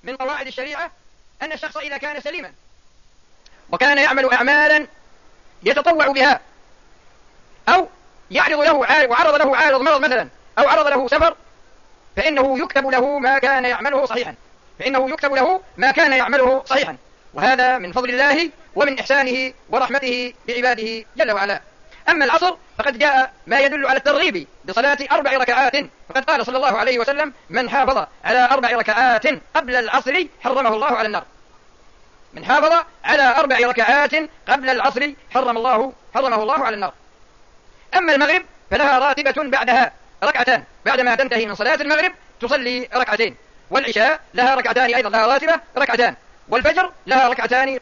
من قواعد الشريعة أن الشخص إذا كان سليما وكان يعمل أعمالا يتطوع بها، أو وعرض له عارض مرض مثلا، أو عرض له سفر، فإنه يكتب له ما كان يعمله صحيحا، وهذا من فضل الله ومن إحسانه ورحمته بعباده جل وعلا. أما العصر فقد جاء ما يدل على الترغيب بصلاة 4 ركعات، فقد قال صلى الله عليه وسلم: من حافظ على 4 ركعات قبل العصر حرمه الله على النار. من حافظ على 4 ركعات قبل العصر حرمه الله على النار. أما المغرب فلها راتبة بعدها ركعتان، بعدما تنتهي من صلاة المغرب تصلي ركعتين، والعشاء لها ركعتان أيضا، لها راتبة ركعتان، والفجر لها ركعتان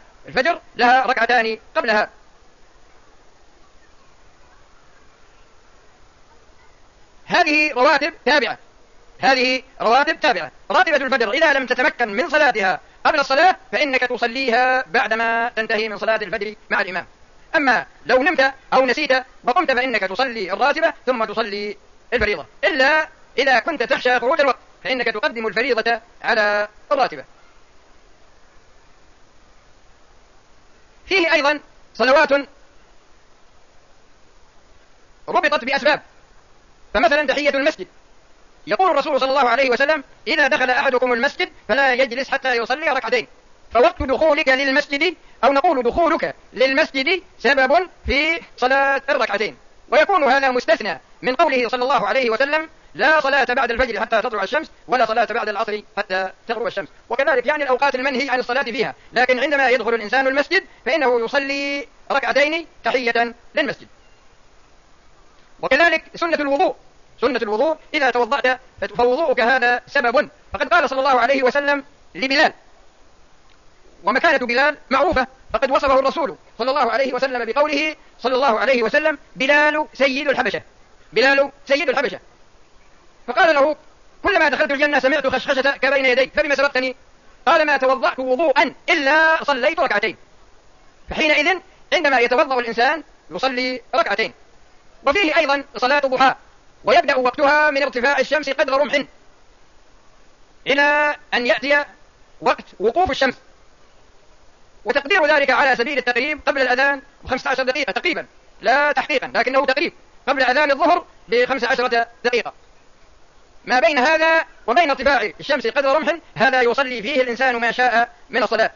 قبلها. هذه رواتب تابعة. راتبة الفجر إذا لم تتمكن من صلاتها قبل الصلاة فإنك تصليها بعدما تنتهي من صلاة الفجر مع الإمام. أما لو نمت أو نسيت وقمت فإنك تصلي الراتبة ثم تصلي الفريضة، إلا إذا كنت تخشى خروج الوقت فإنك تقدم الفريضة على الراتبة. فيه أيضا صلوات ربطت بأسباب، فمثلا تحية المسجد، يقول الرسول صلى الله عليه وسلم: إذا دخل أحدكم المسجد فلا يجلس حتى يصلي ركعتين. فوقت دخولك للمسجد أو نقول دخولك للمسجد سبب في صلاة الركعتين، ويكون هذا مستثنى من قوله صلى الله عليه وسلم: لا صلاة بعد الفجر حتى تطلع الشمس، ولا صلاة بعد العصر حتى تغرب الشمس. وكذلك يعني الأوقات المنهي عن الصلاة فيها، لكن عندما يدخل الإنسان المسجد فإنه يصلي ركعتين تحية للمسجد. وكذلك سنة الوضوء إذا توضأت فوضوءك هذا سبب، فقد قال صلى الله عليه وسلم لبلال، ومكانة بلال معروفة، فقد وصفه الرسول صلى الله عليه وسلم بقوله صلى الله عليه وسلم: بلال سيد الحبشة. فقال له: كلما دخلت الجنة سمعت خشخشتك بين يدي، فبما سبقتني؟ قال: ما توضأت وضوءا إلا صليت ركعتين. فحينئذ عندما يتوضأ الإنسان يصلي ركعتين. وفيه أيضا صلاة الضحى، ويبدأ وقتها من ارتفاع الشمس قدر رمح إلى أن يأتي وقت وقوف الشمس، وتقدير ذلك على سبيل التقريب قبل الأذان ب15 دقيقة تقريبا، لا تحقيقا لكنه تقريب، قبل أذان الظهر ب15 دقيقة. ما بين هذا وبين ارتفاع الشمس قدر رمح هذا يصلي فيه الإنسان ما شاء من الصلاة،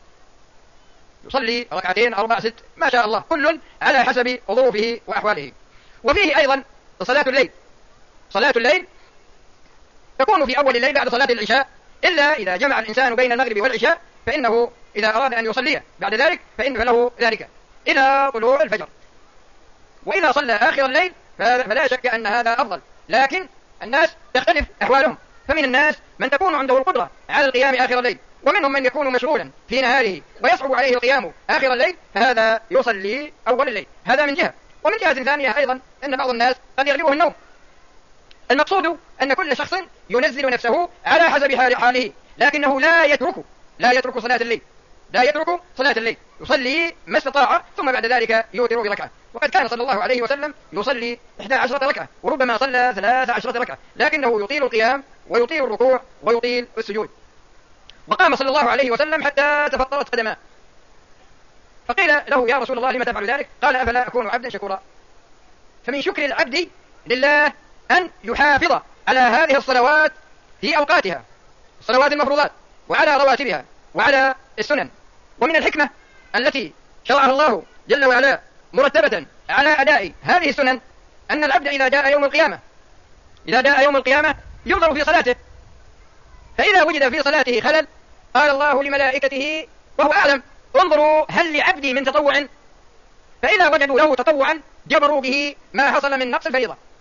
يصلي ركعتين 4 6 ما شاء الله، كل على حسب ظروفه وأحواله. وفيه أيضا صلاة الليل تكون في أول الليل بعد صلاة العشاء، إلا إذا جمع الإنسان بين المغرب والعشاء فإنه إذا أراد أن يصلي بعد ذلك فله ذلك إلى طلوع الفجر. وإذا صلى آخر الليل فلا شك أن هذا أفضل، لكن الناس تختلف أحوالهم، فمن الناس من تكون عنده القدرة على القيام آخر الليل، ومنهم من يكون مشغولا في نهاره ويصعب عليه القيام آخر الليل، فهذا يصلي أول الليل. هذا من جهة. ومن جهة ثانية أيضا أن بعض الناس قد يغلبه النوم. المقصود أن كل شخص ينزل نفسه على حسب حاله، لكنه لا يترك صلاة الليل، يصلي ما استطاع، ثم بعد ذلك يوتر بركعة. وقد كان صلى الله عليه وسلم يصلي 11 ركعة، وربما صلى 13 ركعة، لكنه يطيل القيام ويطيل الركوع ويطيل السجود. وقام صلى الله عليه وسلم حتى تفطرت قدماه، فقيل له: يا رسول الله لم تفعل ذلك؟ قال: أفلا أكون عبدا شكورا. فمن شكر العبد لله أن يحافظ على هذه الصلوات في أوقاتها، الصلوات المفروضات، وعلى رواتبها، وعلى السنن. ومن الحكمة التي شرعها الله جل وعلا مرتبة على أداء هذه السنن أن العبد إذا جاء يوم القيامة ينظر في صلاته، فإذا وجد في صلاته خلل قال الله لملائكته وهو أعلم: انظروا هل لعبدي من تطوع؟ فإذا وجدوا له تطوعا جبروا به ما حصل من نقص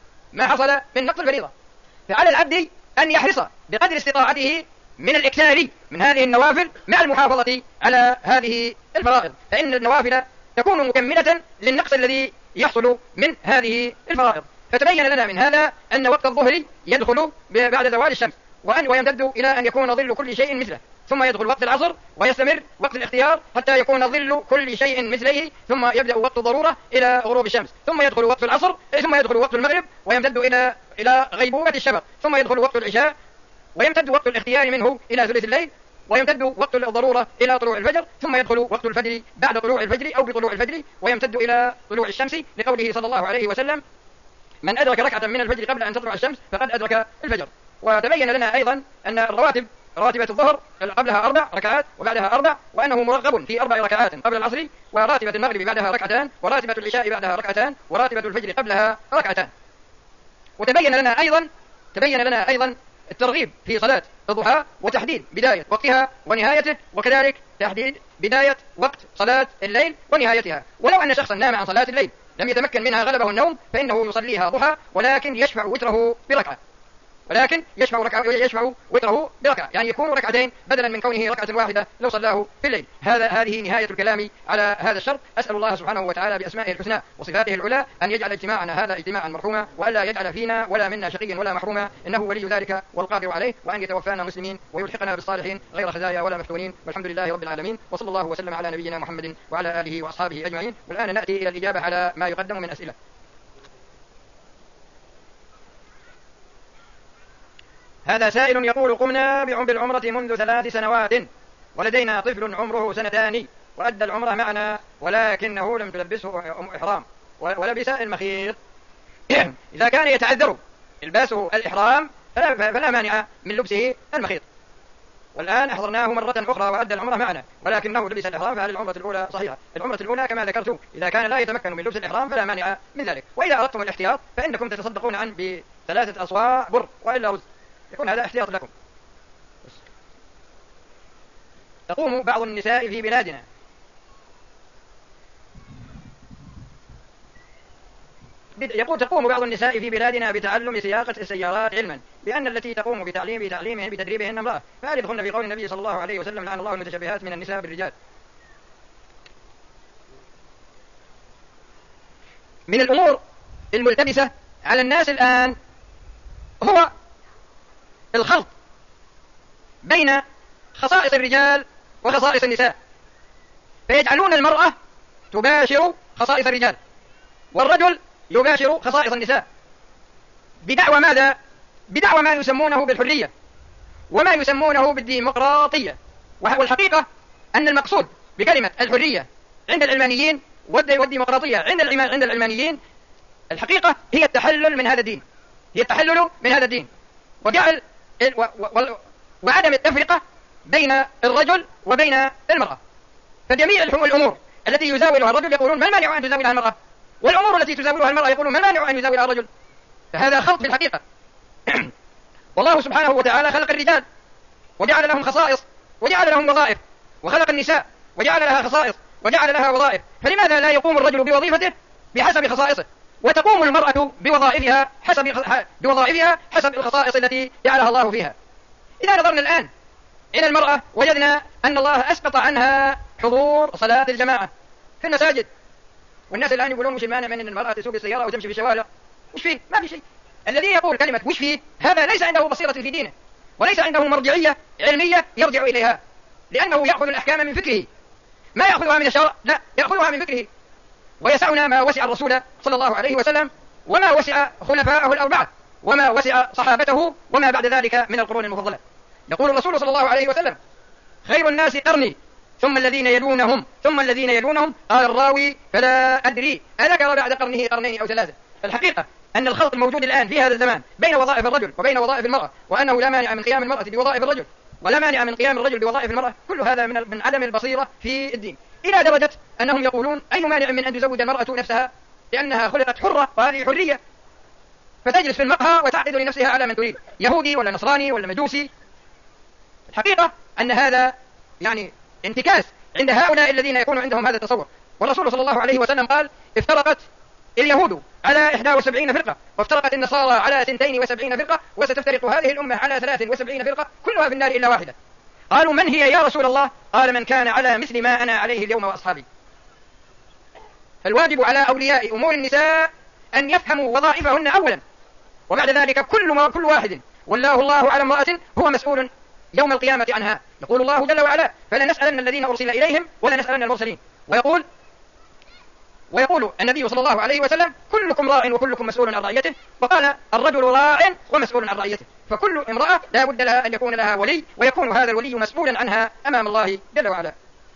الفريضة. فعلى العبد أن يحرص بقدر استطاعته من الإكثار من هذه النوافل مع المحافظة على هذه الفرائض، فإن النوافل تكون مكملة للنقص الذي يحصل من هذه الفرائض. فتبين لنا من هذا أن وقت الظهر يدخل بعد زوال الشمس، ويمتد إلى أن يكون ظل كل شيء مثله، ثم يدخل وقت العصر ويستمر وقت الاختيار حتى يكون ظل كل شيء مثله، ثم يبدأ وقت الضرورة إلى غروب الشمس، ثم يدخل وقت العصر، ثم يدخل وقت المغرب ويمتد إلى غيبوبة الشفق، ثم يدخل وقت العشاء ويمتد وقت الاختيار منه إلى ثلث الليل، ويمتد وقت الضرورة إلى طلوع الفجر، ثم يدخل وقت الفجر بعد طلوع الفجر أو بطلوع الفجر، ويمتد إلى طلوع الشمس، لقوله صلى الله عليه وسلم: من أدرك ركعة من الفجر قبل أن تطلع الشمس فقد أدرك الفجر. وتبين لنا أيضا أن راتبة الظهر قبلها 4 ركعات وبعدها 4، وأنه مرغب في 4 ركعات قبل العصر، وراتبة المغرب بعدها 2 ركعتان، وراتبة العشاء بعدها 2 ركعتان، وراتبة الفجر قبلها 2 ركعتان. وتبين لنا أيضا الترغيب في صلاة الضحى وتحديد بداية وقتها ونهايته، وكذلك تحديد بداية وقت صلاة الليل ونهايتها. ولو أن شخصا نام عن صلاة الليل لم يتمكن منها غلبه النوم فإنه يصليها ضحى، ولكن يشفع وتره بركعة، يعني يكون ركعتين بدلا من كونه ركعة واحدة لو صلاه في الليل. هذه نهاية الكلام على هذا الشرط. أسأل الله سبحانه وتعالى بأسمائه الحسنى وصفاته العلى أن يجعل اجتماعنا هذا اجتماعا مرحوما، وألا يجعل فينا ولا منا شقيا ولا محروما، إنه ولي ذلك والقادر عليه، وأن يتوفانا مسلمين ويلحقنا بالصالحين غير خزايا ولا مفتونين، والحمد لله رب العالمين، وصلى الله وسلم على نبينا محمد وعلى آله وأصحابه أجمعين. والآن نأتي إلى الإجابة على ما يقدم من أسئلة. هذا سائل يقول: قمنا بالعمرة منذ 3 سنوات، ولدينا طفل عمره 2 سنين، وأدى العمرة معنا ولكنه لم تلبسه إحرام ولبس المخيط. إذا كان يتعذر إلباسه الإحرام فلا مانع من لبسه المخيط. والآن أحضرناه مرة أخرى وأدى العمرة معنا ولكنه لبس الإحرام، فهل العمرة الأولى صحيحة؟ العمرة الأولى كما ذكرت إذا كان لا يتمكن من لبس الإحرام فلا مانع من ذلك. وإذا أردتم الاحتياط فإنكم تتصدقون عن ب3 أصواع بر وإلا رز، يكون هذا احتياط لكم. تقوم بعض النساء في بلادنا تقوم بعض النساء في بلادنا بتعلم سياقة السيارات، علما بأن التي تقوم بتدريبهن امرأة، فهل يدخلن في قول النبي صلى الله عليه وسلم: لعن الله المتشبهات من النساء بالرجال؟ من الأمور الملتبسة على الناس الآن هو الخلط بين خصائص الرجال وخصائص النساء، فيجعلون المرأة تباشر خصائص الرجال والرجل يباشر خصائص النساء، بدعوى ماذا؟ بدعوى ما يسمونه بالحرية وما يسمونه بالديمقراطية. والحقيقة أن المقصود بكلمة الحرية عند العلمانيين والديمقراطية عند العلمانيين الحقيقة هي التحلل من هذا الدين، وجعل وعدم التفرقة بين الرجل وبين المرأة. فجميع الأمور التي يزاولها الرجل يقولون: ما المانع أن تزاولها المرأة؟ والأمور التي تزاولها المرأة يقولون: ما المانع أن يزاولها الرجل؟ فهذا خلط في الحقيقة. والله سبحانه وتعالى خلق الرجال وجعل لهم خصائص وجعل لهم وظائف، وخلق النساء وجعل لها خصائص وجعل لها وظائف، فلماذا لا يقوم الرجل بوظيفته بحسب خصائصه، وتقوم المرأة بوظائفها حسب الخصائص التي جعلها الله فيها؟ إذا نظرنا الآن إلى المرأة وجدنا أن الله أسقط عنها حضور صلاة الجماعة في المساجد، والناس الآن يقولون: مش المانع من أن المرأة تسوق السيارة وتمشي في الشوارع؟ وش فيه؟ ما في شيء. الذي يقول كلمة وش فيه هذا ليس عنده بصيرة في دينه، وليس عنده مرجعية علمية يرجع إليها، لأنه يأخذ الأحكام من فكره، ما يأخذها من الشرع، لا، يأخذها من فكره. ويسعنا ما وسع الرسول صلى الله عليه وسلم، وما وسع خلفاءه الأربعة، وما وسع صحابته، وما بعد ذلك من القرون المفضلة. يقول الرسول صلى الله عليه وسلم: خير الناس قرني ثم الذين يلونهم. قال الراوي: فلا أدري أذكر بعد قرنه قرنين أو 3. فالحقيقة أن الخلط الموجود الآن في هذا الزمان بين وظائف الرجل وبين وظائف المرأة، وأنه لا مانع من قيام المرأة بوظائف الرجل ولا مانع من قيام الرجل بوظائف المرأة، كل هذا من عدم البصيرة في الدين، إلى درجة أنهم يقولون: أي مانع من أن تزوج المرأة نفسها لأنها خلقت حرة وهذه حرية، فتجلس في المقهى وتعقد لنفسها على من تريد، يهودي ولا نصراني ولا مجوسي. الحقيقة أن هذا يعني انتكاس عند هؤلاء الذين يكون عندهم هذا التصور. والرسول صلى الله عليه وسلم قال: افترقت اليهود على 71 فرقة، وافترقت النصارى على 72 فرقة، وستفترق هذه الأمة على 73 فرقة، كلها في النار إلا واحدة. قالوا: من هي يا رسول الله؟ قال: من كان على مثل ما أنا عليه اليوم وأصحابي. فالواجب على أولياء أمور النساء أن يفهموا وظائفهن أولا، وبعد ذلك كل واحد والله الله على امرأة هو مسؤول يوم القيامة عنها. يقول الله جل وعلا: فلنسألن الذين أرسل إليهم ولنسألن المرسلين. ويقول: ويقول النبي صلى الله عليه وسلم كلكم راع وكلكم مسؤول عن رعيته، وقال الرجل راع ومسؤول عن رعيته، فكل امرأة لا بد لها أن يكون لها ولي، ويكون هذا الولي مسؤولا عنها أمام الله جل وعلا.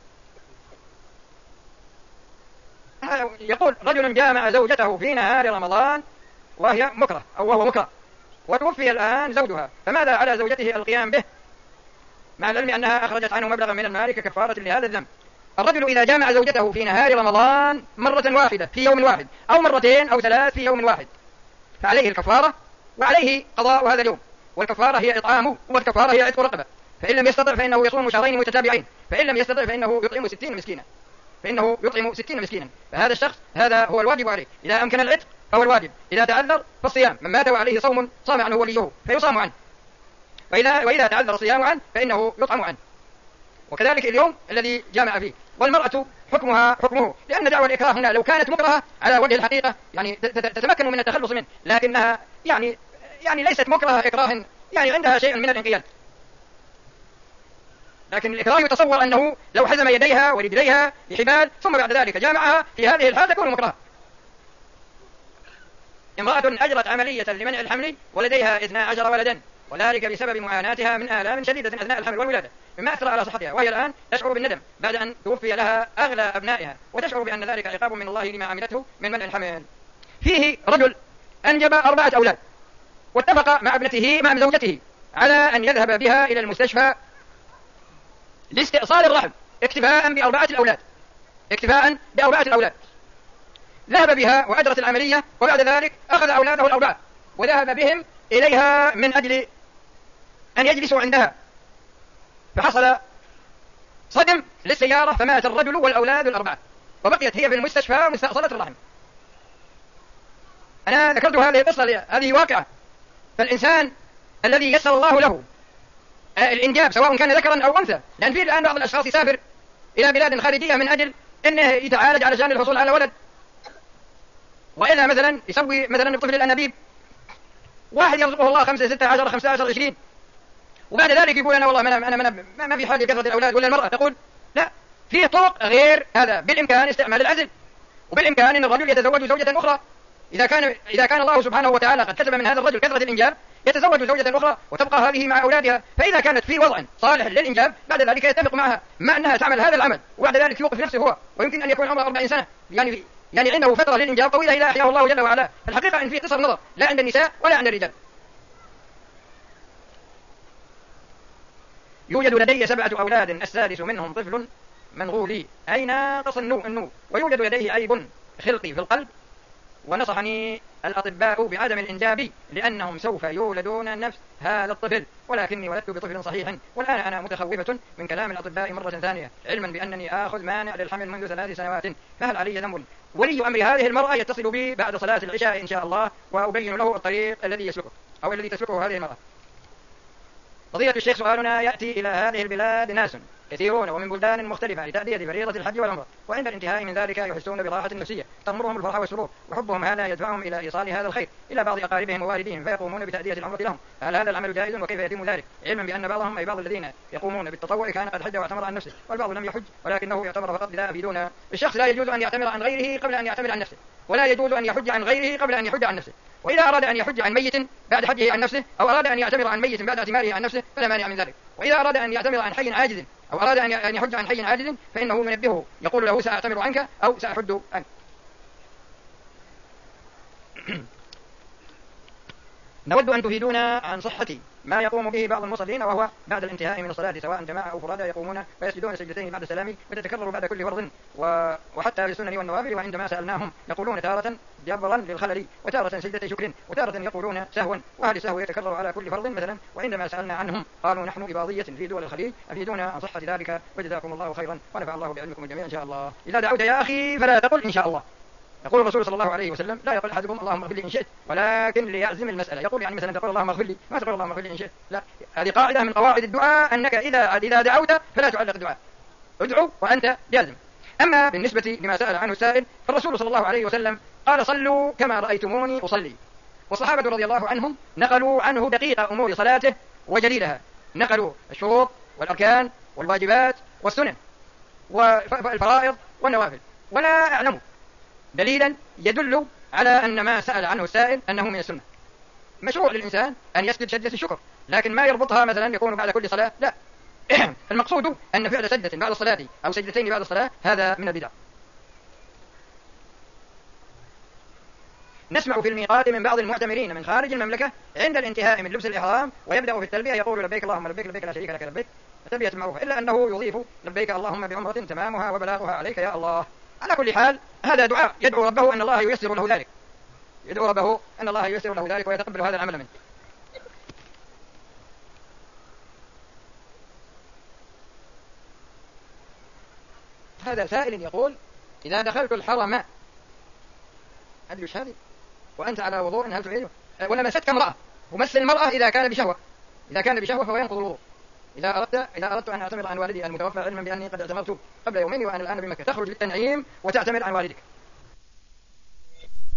يقول رجل جامع زوجته في نهار رمضان وهي مكره أو وهو مكره، وتوفي الآن زوجها، فماذا على زوجته القيام به مع العلم أنها أخرجت عنه مبلغا من المال ككفارة لهذا الذنب؟ الرجل إذا جامع زوجته في نهار رمضان مرة واحدة في يوم واحد أو مرتين أو ثلاث في يوم واحد فعليه الكفارة، وعليه قضاء هذا اليوم، والكفارة هي إطعامه، والكفارة هي عتق رقبة، فإن لم يستطع فإنه يصوم شهرين متتابعين، فإن لم يستطع فإنه يطعم 60 مسكينا، فهذا الشخص هذا هو الواجب عليه، إذا أمكن العتق فهو الواجب، إذا تعذر فالصيام، من مات وعليه صوم صام عنه وليه فيصام عنه، وإذا تعذر الصيام عنه فإنه يطعم عنه. وكذلك اليوم الذي جامع فيه. والمرأة حكمه، لأن دعوى الإكراه هنا لو كانت مكرهة على وجه الحقيقة يعني تتمكن من التخلص منه، لكنها يعني ليست مكرهة إكراه يعني عندها شيء من الانقياد، لكن الإكراه يتصور أنه لو حزم يديها ورجليها بحبال ثم بعد ذلك جامعها في هذه الحال تكون مكرهة. امرأة أجرت عملية لمنع الحمل ولديها 12 ولدا، وذلك بسبب معاناتها من آلام شديدة أثناء الحمل والولادة مما أثر على صحتها، وهي الآن تشعر بالندم بعد أن توفي لها أغلى أبنائها، وتشعر بأن ذلك عقاب من الله لما عملته من منع الحمل. فيه رجل أنجب 4 أولاد، واتفق مع زوجته على أن يذهب بها إلى المستشفى لاستئصال الرحم اكتفاء ب4 الأولاد. ذهب بها وأجرت العملية، وبعد ذلك أخذ أولاده 4 وذهب بهم إليها من أجل أن يجلسوا عندها، فحصل صدم للسيارة فمات الرجل والأولاد 4، وبقيت هي في المستشفى مستأصلة الرحم. أنا ذكرت هذه القصة، هذه واقعة. فالإنسان الذي يسر الله له الإنجاب سواء كان ذكرا أو أنثى، لأن في الآن بعض الأشخاص يسافر إلى بلاد خارجية من أجل أنه يتعالج علشان الحصول على ولد، وإلا مثلا يسوي مثلا الطفل الأنابيب، واحد يرزقه الله 5 16 15 20، وبعد ذلك يقول أنا والله ما في حاجة كثرة الأولاد. ولا المرأة تقول لا، في طرق غير هذا، بالإمكان استعمال العزل، وبالإمكان أن الرجل يتزوج زوجة أخرى إذا كان الله سبحانه وتعالى قد كتب من هذا الرجل كثرة الإنجاب يتزوج زوجة أخرى وتبقى هذه مع أولادها، فإذا كانت في وضع صالح للإنجاب بعد ذلك يتفق معها مع أنها تعمل هذا العمل، وبعد ذلك يوقف نفسه هو، ويمكن أن يكون عمره 40 سنة يعني عنده فترة للإنجاب طويلة إلى أحياه الله جل وعلا. الحقيقة أن في قصر نظر لا عند النساء ولا عند الرجال. يوجد لدي 7 أولاد، السادس منهم طفل منغولي أي ناقص النمو، ويوجد لديه عيب خلقي في القلب، ونصحني الأطباء بعدم الإنجاب لأنهم سوف يولدون نفس هذا الطفل، ولكني ولدت بطفل صحيح، والآن أنا متخوفة من كلام الأطباء مرة ثانية، علما بأنني آخذ مانع للحمل منذ 3 سنوات، فهل علي ذنب؟ ولي أمر هذه المرأة يتصل بي بعد صلاة العشاء إن شاء الله، وأبين له الطريق الذي يسلكه أو الذي تسلكه هذه المرأة. فضيلة الشيخ، سؤالنا يأتي إلى هذه البلاد ناس كثيرون ومن بلدان مختلفة لتأدية فريضة الحج والعمرة، وعند الانتهاء من ذلك يحسون براحة نفسية تغمرهم الفرح والسرور، وحبهم هذا يدفعهم إلى إيصال هذا الخير إلى بعض أقاربهم ووالديهم فيقومون بتأدية العمرة لهم. هل هذا العمل جائز وكيف يتم ذلك؟ علما بأن بعضهم أي بعض الذين يقومون بالتطوع كان قد حج واعتمر عن نفسه، والبعض لم يحج ولكنه يعتمر فقط لا أفيدون. الشخص لا يجوز أن يعتمر عن غيره قبل أن يعتمر عن نفسه، ولا يجوز أن يحج عن غيره قبل أن يحج عن نفسه، وإذا أراد أن يحج عن ميت بعد حجه عن نفسه، أو أراد أن يعتمر عن ميت بعد اعتماره عن نفسه فلا مانع من ذلك. وإذا أراد أن يعتمر عن حي عاجز أو أراد أن يحج عن حي عاجز فإنه ينبهه يقول له سأعتمر عنك أو سأحج عنك. نود أن تفيدونا عن صحة ما يقوم به بعض المصلين، وهو بعد الانتهاء من الصلاة سواء جماعة أو فرادى يقومون فيسجدون سجدتين بعد السلام وتتكرر بعد كل فرض، وحتى في السنن والنوافل، وعندما سألناهم يقولون تارة جبرا للخلل وتارة سجدة شكر وتارة يقولون سهوا، وهل السهو يتكرر على كل فرض مثلا؟ وعندما سألنا عنهم قالوا نحن إباضية في دول الخليج، أفيدونا عن صحة ذلك وجزاكم الله خيرا ونفع الله بعلمكم الجميع إن شاء الله. إذا دعوت يا أخي فلا تقل إن شاء الله. يقول الرسول صلى الله عليه وسلم لا يقول أحدكم اللهم اغفر لي إن شئت، ولكن ليعزم المسألة. يقول يعني مثلا تقول اللهم اغفر لي، ما تقول اللهم اغفر لي إن شئت، لا، هذه قاعدة من قواعد الدعاء أنك إذا دعوت فلا تعلق الدعاء، ادعو وأنت جازم. أما بالنسبة لما سأل عنه السائل فالرسول صلى الله عليه وسلم قال صلوا كما رأيتموني أصلي، والصحابة رضي الله عنهم نقلوا عنه دقيق أمور صلاته وجليلها، نقلوا الشروط والأركان والواجبات والسنن والفرائض والنوافل، ولا أعلم دليلا يدل على أن ما سأل عنه السائل أنه من السنة. مشروع للإنسان أن يسجد سجدة الشكر، لكن ما يربطها مثلا يكون بعد كل صلاة، لا. المقصود أن فعل سجدة بعد الصلاة أو سجدتين بعد الصلاة هذا من البدع. نسمع في الميقات من بعض المعتمرين من خارج المملكة عند الانتهاء من لبس الإحرام ويبدأ في التلبية يقول لبيك اللهم لبيك لبيك لا شريك لك لبيك، تلبية معروفة، إلا أنه يضيف لبيك اللهم بعمرة تمامها وبلاغها عليك يا الله. على كل حال هذا دعاء يدعو ربه أن الله ييسر له ذلك، يدعو ربه أن الله ييسر له ذلك ويتقبل هذا العمل منه. هذا سائل يقول إذا دخلت الحرم أدري وش هذه وأنت على وضوء هل تعيده؟ ولمستك امرأة، ومس المرأة إذا كان بشهوة، إذا كان بشهوة فهو ينقض الوضوء. إذا أردت أن أعتمر عن والدي المتوفى علما بأني قد اعتمرت قبل يومين وأنا الآن بمكة، تخرج للتنعيم وتعتمر عن والدك.